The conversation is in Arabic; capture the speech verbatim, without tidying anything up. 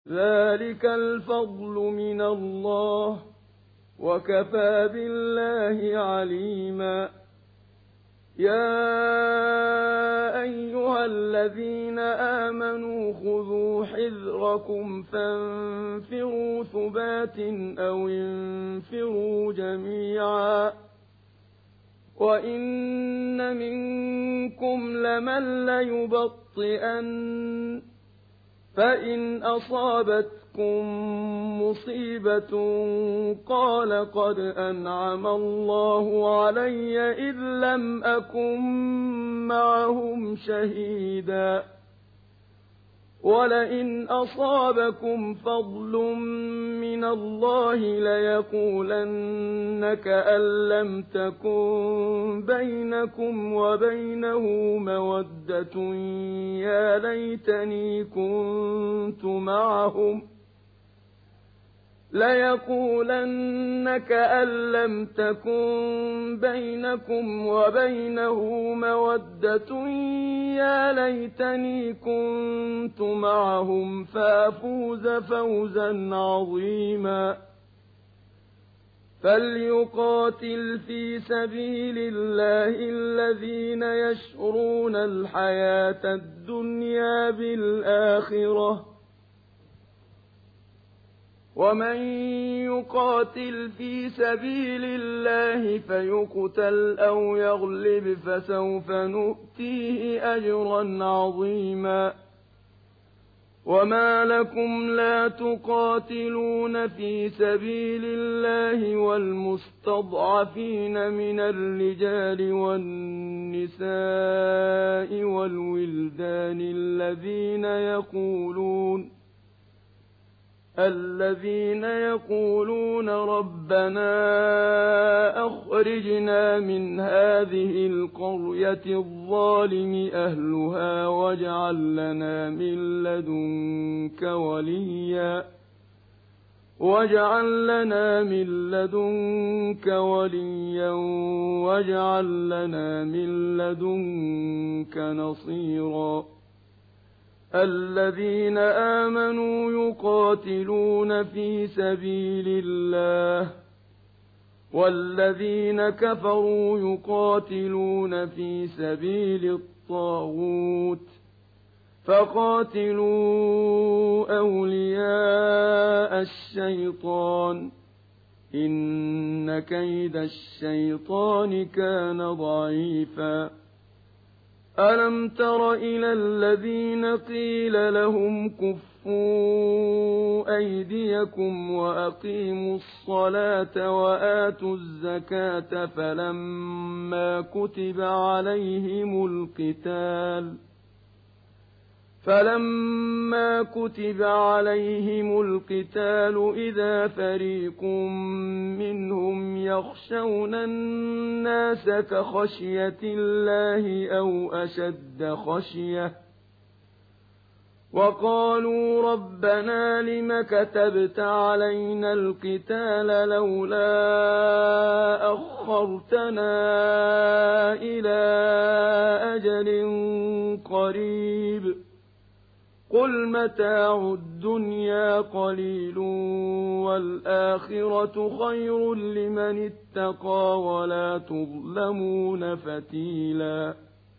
ذلك الفضل من الله وكفى بالله عليما يا أيها الذين آمنوا خذوا حذركم فانفروا ثبات أو انفروا جميعا وإن منكم لمن ليبطئن فإن أصابتكم مصيبة قال قد أنعم الله علي إذ لم أكن معهم شهيدا ولئن أصابكم فضل من الله ليقولن كأن لم تكن بينكم وبينه مودة يا ليتني كنت معهم ليقولن كأن لم تكن بينكم وبينه مودة يا ليتني كنت معهم فافوز فوزا عظيما فليقاتل في سبيل الله الذين يشرون الحياة الدنيا بالآخرة ومن يقاتل في سبيل الله فيقتل أو يغلب فسوف نؤتيه أجرا عظيما وما لكم لا تقاتلون في سبيل الله والمستضعفين من الرجال والنساء والولدان الذين يقولون الذين يقولون ربنا أخرجنا من هذه القرية الظالم أهلها واجعل لنا من لدنك وليا واجعل لنا من لدنك وليا واجعل لنا من لدنك نصيرا الذين آمنوا يقاتلون في سبيل الله والذين كفروا يقاتلون في سبيل الطاغوت فقاتلوا أولياء الشيطان إن كيد الشيطان كان ضعيفا ألم تر إلى الذين قيل لهم كفوا أيديكم وأقيموا الصلاة وآتوا الزكاة فلما كتب عليهم القتال فلما كتب عليهم القتال إذا فريق منهم يخشون الناس كخشية الله أو أشد خشية وقالوا ربنا لم كتبت علينا القتال لولا أخرتنا إلى أجل قريب قل متاع الدنيا قليل والآخرة خير لمن اتقى ولا تظلمون فتيلا